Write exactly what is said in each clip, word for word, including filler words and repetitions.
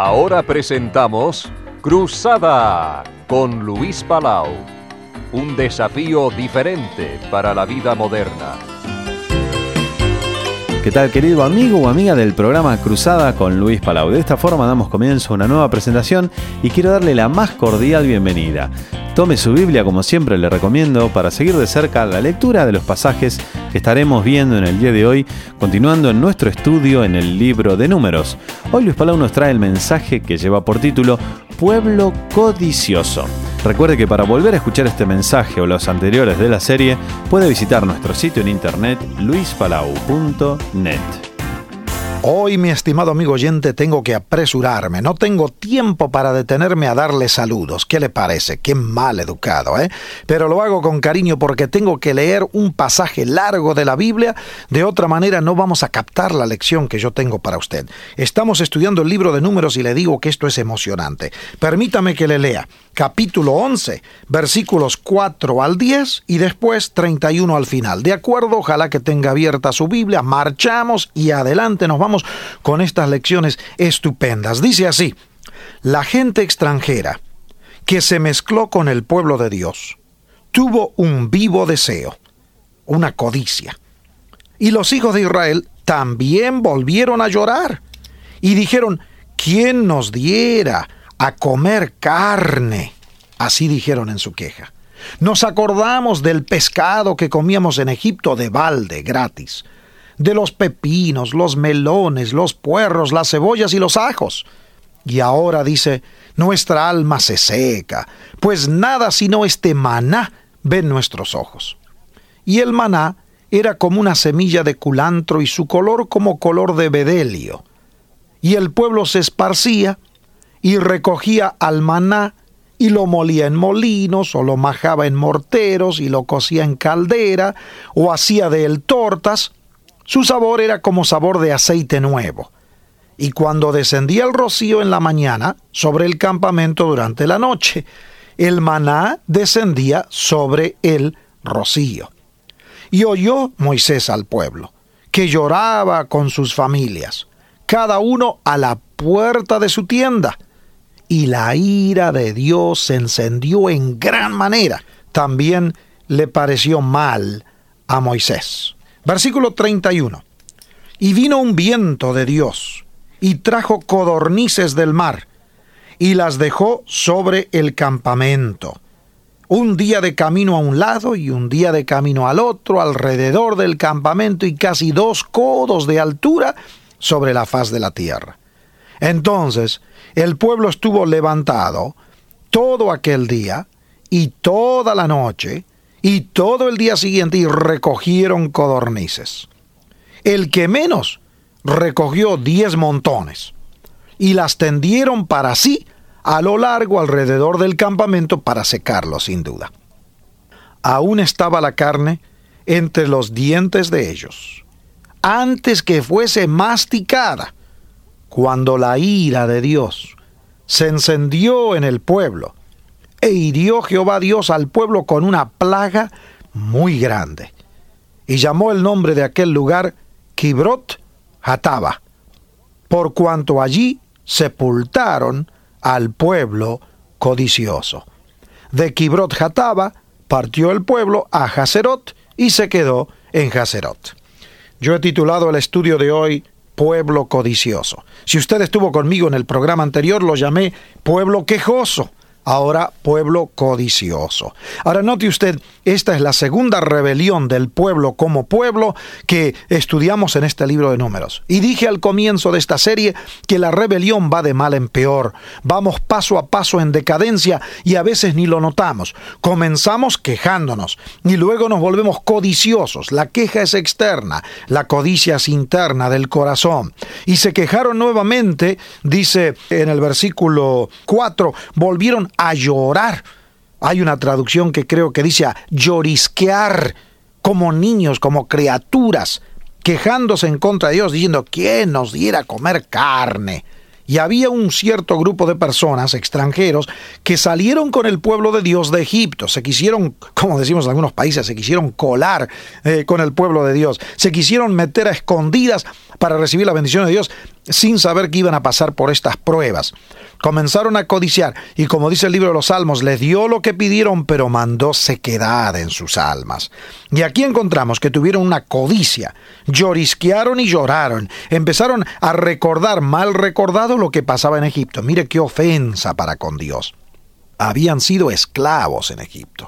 Ahora presentamos Cruzada con Luis Palau. Un desafío diferente para la vida moderna. ¿Qué tal, querido amigo o amiga del programa Cruzada con Luis Palau? De esta forma damos comienzo a una nueva presentación y quiero darle la más cordial bienvenida. Tome su Biblia, como siempre le recomiendo, para seguir de cerca la lectura de los pasajes que estaremos viendo en el día de hoy, continuando en nuestro estudio en el libro de Números. Hoy Luis Palau nos trae el mensaje que lleva por título Pueblo Codicioso. Recuerde que para volver a escuchar este mensaje o los anteriores de la serie, puede visitar nuestro sitio en internet luis palau punto net. Hoy, mi estimado amigo oyente, tengo que apresurarme. No tengo tiempo para detenerme a darle saludos. ¿Qué le parece? Qué mal educado, ¿eh? Pero lo hago con cariño porque tengo que leer un pasaje largo de la Biblia. De otra manera no vamos a captar la lección que yo tengo para usted. Estamos estudiando el libro de Números y le digo que esto es emocionante. Permítame que le lea capítulo once, versículos cuatro al diez y después treinta y uno al final. ¿De acuerdo? Ojalá que tenga abierta su Biblia. Marchamos y adelante nos vamos con estas lecciones estupendas. Dice así: la gente extranjera que se mezcló con el pueblo de Dios tuvo un vivo deseo, una codicia. Y los hijos de Israel también volvieron a llorar y dijeron: ¿quién nos diera a comer carne? Así dijeron en su queja. Nos acordamos del pescado que comíamos en Egipto de balde, gratis, de los pepinos, los melones, los puerros, las cebollas y los ajos. Y ahora, dice, nuestra alma se seca, pues nada sino este maná ven nuestros ojos. Y el maná era como una semilla de culantro y su color como color de bedelio. Y el pueblo se esparcía y recogía al maná y lo molía en molinos, o lo majaba en morteros y lo cocía en caldera, o hacía de él tortas. Su sabor era como sabor de aceite nuevo. Y cuando descendía el rocío en la mañana sobre el campamento durante la noche, el maná descendía sobre el rocío. Y oyó Moisés al pueblo, que lloraba con sus familias, cada uno a la puerta de su tienda. Y la ira de Dios se encendió en gran manera. También le pareció mal a Moisés. Versículo treinta y uno. Y vino un viento de Dios, y trajo codornices del mar, y las dejó sobre el campamento. Un día de camino a un lado, y un día de camino al otro, alrededor del campamento, y casi dos codos de altura sobre la faz de la tierra. Entonces el pueblo estuvo levantado todo aquel día, y toda la noche, y todo el día siguiente, y recogieron codornices. El que menos recogió diez montones, y las tendieron para sí a lo largo alrededor del campamento para secarlo, sin duda. Aún estaba la carne entre los dientes de ellos, antes que fuese masticada, cuando la ira de Dios se encendió en el pueblo, e hirió Jehová Dios al pueblo con una plaga muy grande, y llamó el nombre de aquel lugar Kibrot Hataba, por cuanto allí sepultaron al pueblo codicioso. De Kibrot Hataba partió el pueblo a Haserot y se quedó en Haserot. Yo he titulado el estudio de hoy Pueblo Codicioso. Si usted estuvo conmigo en el programa anterior, lo llamé Pueblo Quejoso. Ahora, pueblo codicioso. Ahora, note usted, esta es la segunda rebelión del pueblo como pueblo que estudiamos en este libro de Números. Y dije al comienzo de esta serie que la rebelión va de mal en peor. Vamos paso a paso en decadencia y a veces ni lo notamos. Comenzamos quejándonos y luego nos volvemos codiciosos. La queja es externa, la codicia es interna del corazón. Y se quejaron nuevamente, dice en el versículo cuatro, volvieron a llorar. Hay una traducción que creo que dice a llorisquear, como niños, como criaturas, quejándose en contra de Dios, diciendo: ¿quién nos diera a comer carne? Y había un cierto grupo de personas, extranjeros, que salieron con el pueblo de Dios de Egipto. Se quisieron, como decimos en algunos países, se quisieron colar eh, con el pueblo de Dios. Se quisieron meter a escondidas para recibir la bendición de Dios. sin saber que iban a pasar por estas pruebas. Comenzaron a codiciar y, como dice el libro de los Salmos, les dio lo que pidieron, pero mandó sequedad en sus almas. Y aquí encontramos que tuvieron una codicia, llorisquearon y lloraron, empezaron a recordar mal recordado lo que pasaba en Egipto. Mire qué ofensa para con Dios. Habían sido esclavos en Egipto.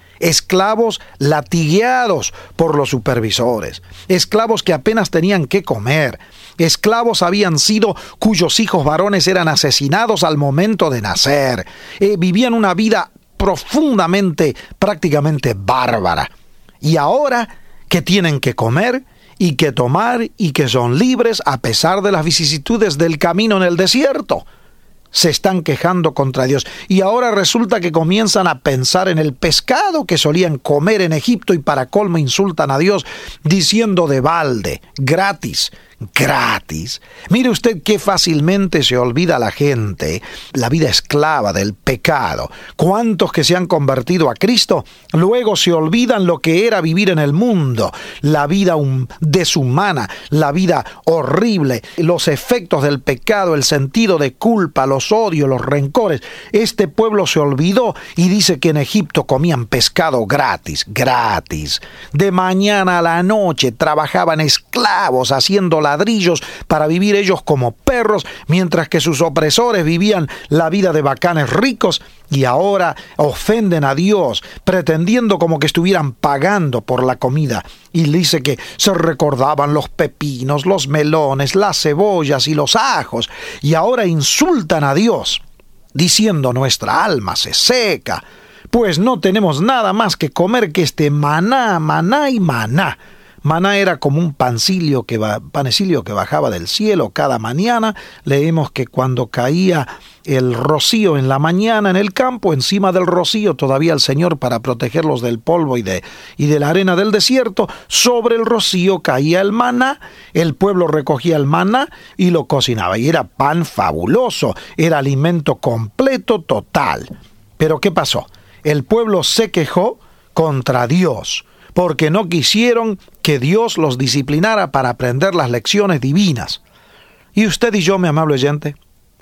Esclavos latigueados por los supervisores, esclavos que apenas tenían que comer, esclavos habían sido cuyos hijos varones eran asesinados al momento de nacer, eh, vivían una vida profundamente, prácticamente bárbara. Y ahora que tienen que comer y que tomar y que son libres a pesar de las vicisitudes del camino en el desierto, se están quejando contra Dios. Y ahora resulta que comienzan a pensar en el pescado que solían comer en Egipto y para colmo insultan a Dios diciendo de balde, gratis, gratis. Mire usted qué fácilmente se olvida la gente la vida esclava del pecado. ¿Cuántos que se han convertido a Cristo luego se olvidan lo que era vivir en el mundo? La vida um, deshumana, la vida horrible, los efectos del pecado, el sentido de culpa, los odios, los rencores. Este pueblo se olvidó y dice que en Egipto comían pescado gratis, gratis. De mañana a la noche trabajaban esclavos haciendo ladrillos para vivir ellos como perros, mientras que sus opresores vivían la vida de bacanes ricos y ahora ofenden a Dios, pretendiendo como que estuvieran pagando por la comida. Y dice que se recordaban los pepinos, los melones, las cebollas y los ajos, y ahora insultan a Dios, diciendo nuestra alma se seca, pues no tenemos nada más que comer que este maná, maná y maná. Maná era como un pancilio que va, panecilio que bajaba del cielo cada mañana. Leemos que cuando caía el rocío en la mañana en el campo, encima del rocío todavía el Señor, para protegerlos del polvo y de, y de la arena del desierto, sobre el rocío caía el maná, el pueblo recogía el maná y lo cocinaba. Y era pan fabuloso, era alimento completo, total. Pero ¿qué pasó? El pueblo se quejó contra Dios, porque no quisieron que Dios los disciplinara para aprender las lecciones divinas. ¿Y usted y yo, mi amable oyente?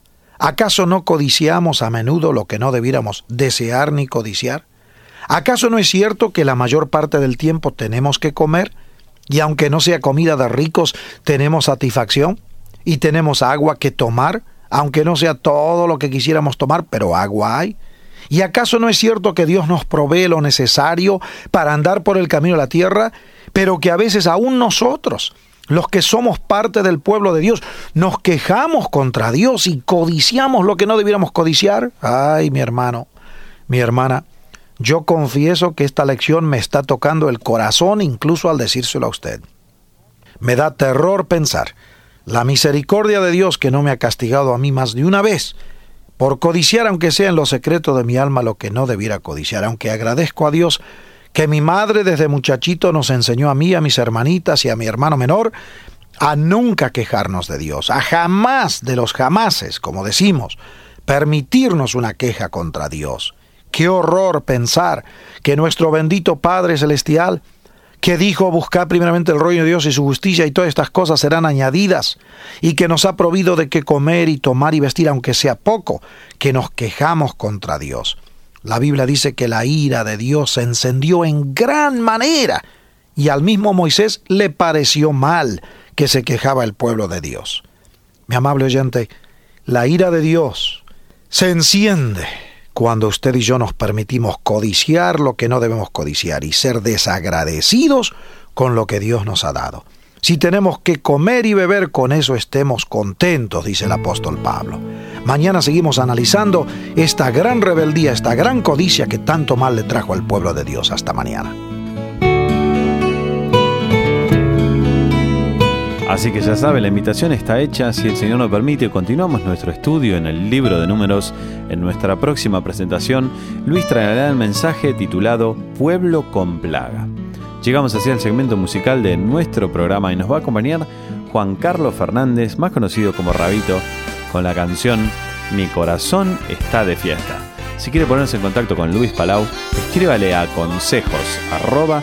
¿Acaso no codiciamos a menudo lo que no debiéramos desear ni codiciar? ¿Acaso no es cierto que la mayor parte del tiempo tenemos que comer? Y aunque no sea comida de ricos, tenemos satisfacción y tenemos agua que tomar, aunque no sea todo lo que quisiéramos tomar, pero agua hay. ¿Y acaso no es cierto que Dios nos provee lo necesario para andar por el camino de la tierra, pero que a veces aún nosotros, los que somos parte del pueblo de Dios, nos quejamos contra Dios y codiciamos lo que no debiéramos codiciar? Ay, mi hermano, mi hermana, yo confieso que esta lección me está tocando el corazón incluso al decírselo a usted. Me da terror pensar la misericordia de Dios que no me ha castigado a mí más de una vez por codiciar, aunque sea en lo secreto de mi alma, lo que no debiera codiciar, aunque agradezco a Dios que mi madre desde muchachito nos enseñó a mí, a mis hermanitas y a mi hermano menor a nunca quejarnos de Dios, a jamás de los jamases, como decimos, permitirnos una queja contra Dios. Qué horror pensar que nuestro bendito Padre Celestial, que dijo buscar primeramente el reino de Dios y su justicia y todas estas cosas serán añadidas, y que nos ha provido de qué comer y tomar y vestir, aunque sea poco, que nos quejamos contra Dios. La Biblia dice que la ira de Dios se encendió en gran manera y al mismo Moisés le pareció mal que se quejaba el pueblo de Dios. Mi amable oyente, la ira de Dios se enciende cuando usted y yo nos permitimos codiciar lo que no debemos codiciar y ser desagradecidos con lo que Dios nos ha dado. Si tenemos que comer y beber, con eso estemos contentos, dice el apóstol Pablo. Mañana seguimos analizando esta gran rebeldía, esta gran codicia que tanto mal le trajo al pueblo de Dios. Hasta mañana. Así que ya sabe, la invitación está hecha. Si el Señor nos permite, continuamos nuestro estudio en el libro de Números. En nuestra próxima presentación, Luis traerá el mensaje titulado Pueblo con Plaga. Llegamos así al segmento musical de nuestro programa y nos va a acompañar Juan Carlos Fernández, más conocido como Rabito, con la canción Mi Corazón Está de Fiesta. Si quiere ponerse en contacto con Luis Palau, escríbale a consejos arroba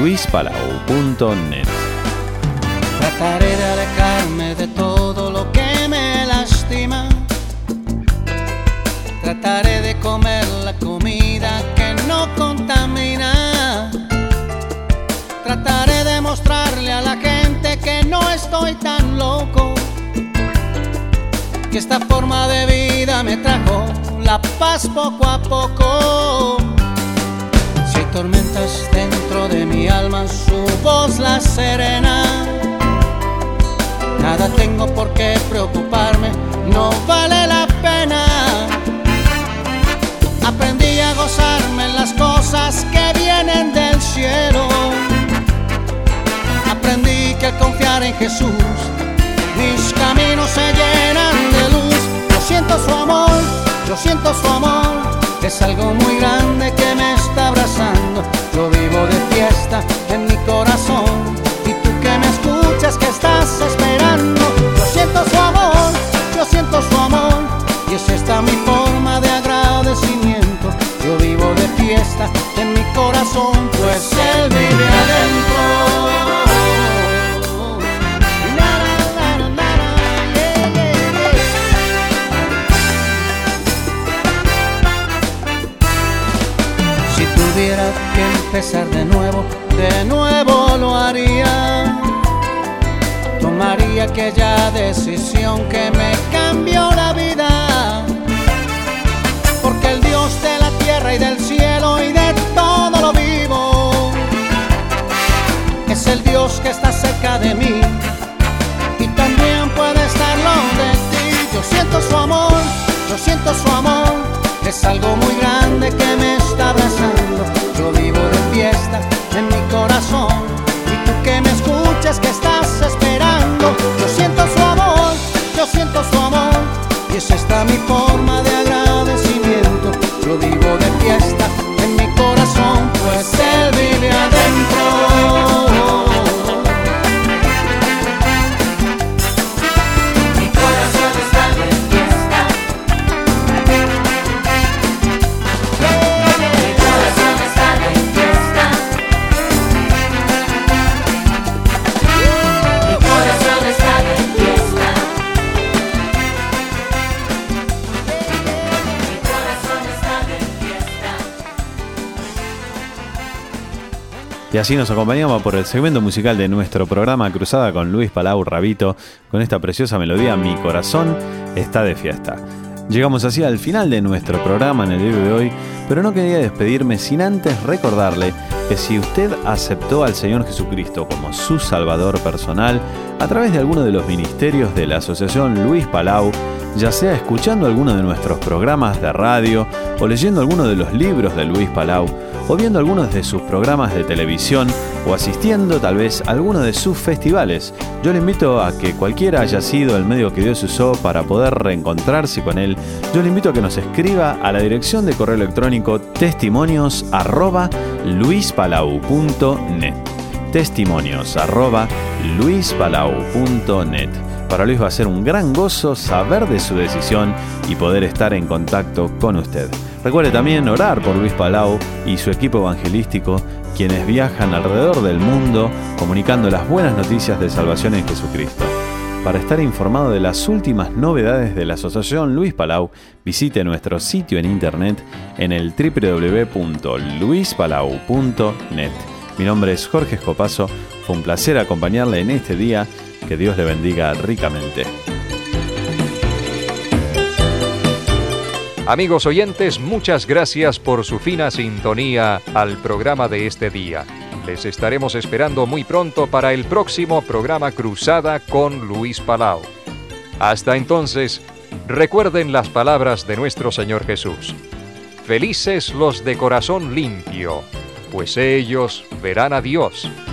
luispalau punto net. Trataré de alejarme de todo lo que estoy tan loco, que esta forma de vida me trajo la paz poco a poco. Si hay tormentas dentro de mi alma, su voz la serena. Nada tengo por qué preocuparme, no vale la pena. Aprendí a gozarme en las cosas que vienen del cielo. Aprendí que al confiar en Jesús, mis caminos se llenan de luz. Yo siento su amor, yo siento su amor. Es algo muy grande que me está abrazando. Yo vivo de fiesta en mi corazón. Y tú que me escuchas, que estás esperando. Yo siento su amor, yo siento su amor. Y es esta mi forma de agradecimiento. Yo vivo de fiesta en mi corazón, pues Él vive adentro. Si tuviera que empezar de nuevo, de nuevo lo haría. Tomaría aquella decisión que me cambió la vida. Porque el Dios de la tierra y del cielo y de todo lo vivo es el Dios que está cerca de mí y también puede estarlo de ti. Yo siento su amor, yo siento su amor. Es algo muy grande que me está abrazando. Yo vivo de fiesta en mi corazón. Y tú que me escuchas, que estás esperando. Yo siento su amor, yo siento su amor. Y es esta mi forma de agradecimiento. Yo vivo de fiesta en mi corazón, pues Él vive adentro. Mi corazón está de fiesta. Mi corazón está de fiesta. Mi corazón está de fiesta. Mi corazón está de fiesta. Y así nos acompañamos por el segmento musical de nuestro programa Cruzada con Luis Palau Rabito, con esta preciosa melodía Mi corazón está de fiesta. Llegamos así al final de nuestro programa en el día de hoy, pero no quería despedirme sin antes recordarle que si usted aceptó al Señor Jesucristo como su Salvador personal a través de alguno de los ministerios de la Asociación Luis Palau, ya sea escuchando alguno de nuestros programas de radio o leyendo alguno de los libros de Luis Palau o viendo algunos de sus programas de televisión o asistiendo tal vez a alguno de sus festivales, yo le invito a que cualquiera haya sido el medio que Dios usó para poder reencontrarse con Él, yo le invito a que nos escriba a la dirección de correo electrónico testimonios arroba luispalau punto net testimonios arroba luispalau punto net. Para Luis va a ser un gran gozo saber de su decisión y poder estar en contacto con usted. Recuerde también orar por Luis Palau y su equipo evangelístico, quienes viajan alrededor del mundo comunicando las buenas noticias de salvación en Jesucristo. Para estar informado de las últimas novedades de la Asociación Luis Palau, visite nuestro sitio en internet en el doble u doble u doble u punto luis palau punto net. Mi nombre es Jorge Escopazo, fue un placer acompañarle en este día. Que Dios le bendiga ricamente. Amigos oyentes, muchas gracias por su fina sintonía al programa de este día. Les estaremos esperando muy pronto para el próximo programa Cruzada con Luis Palau. Hasta entonces, recuerden las palabras de nuestro Señor Jesús. Felices los de corazón limpio, pues ellos verán a Dios.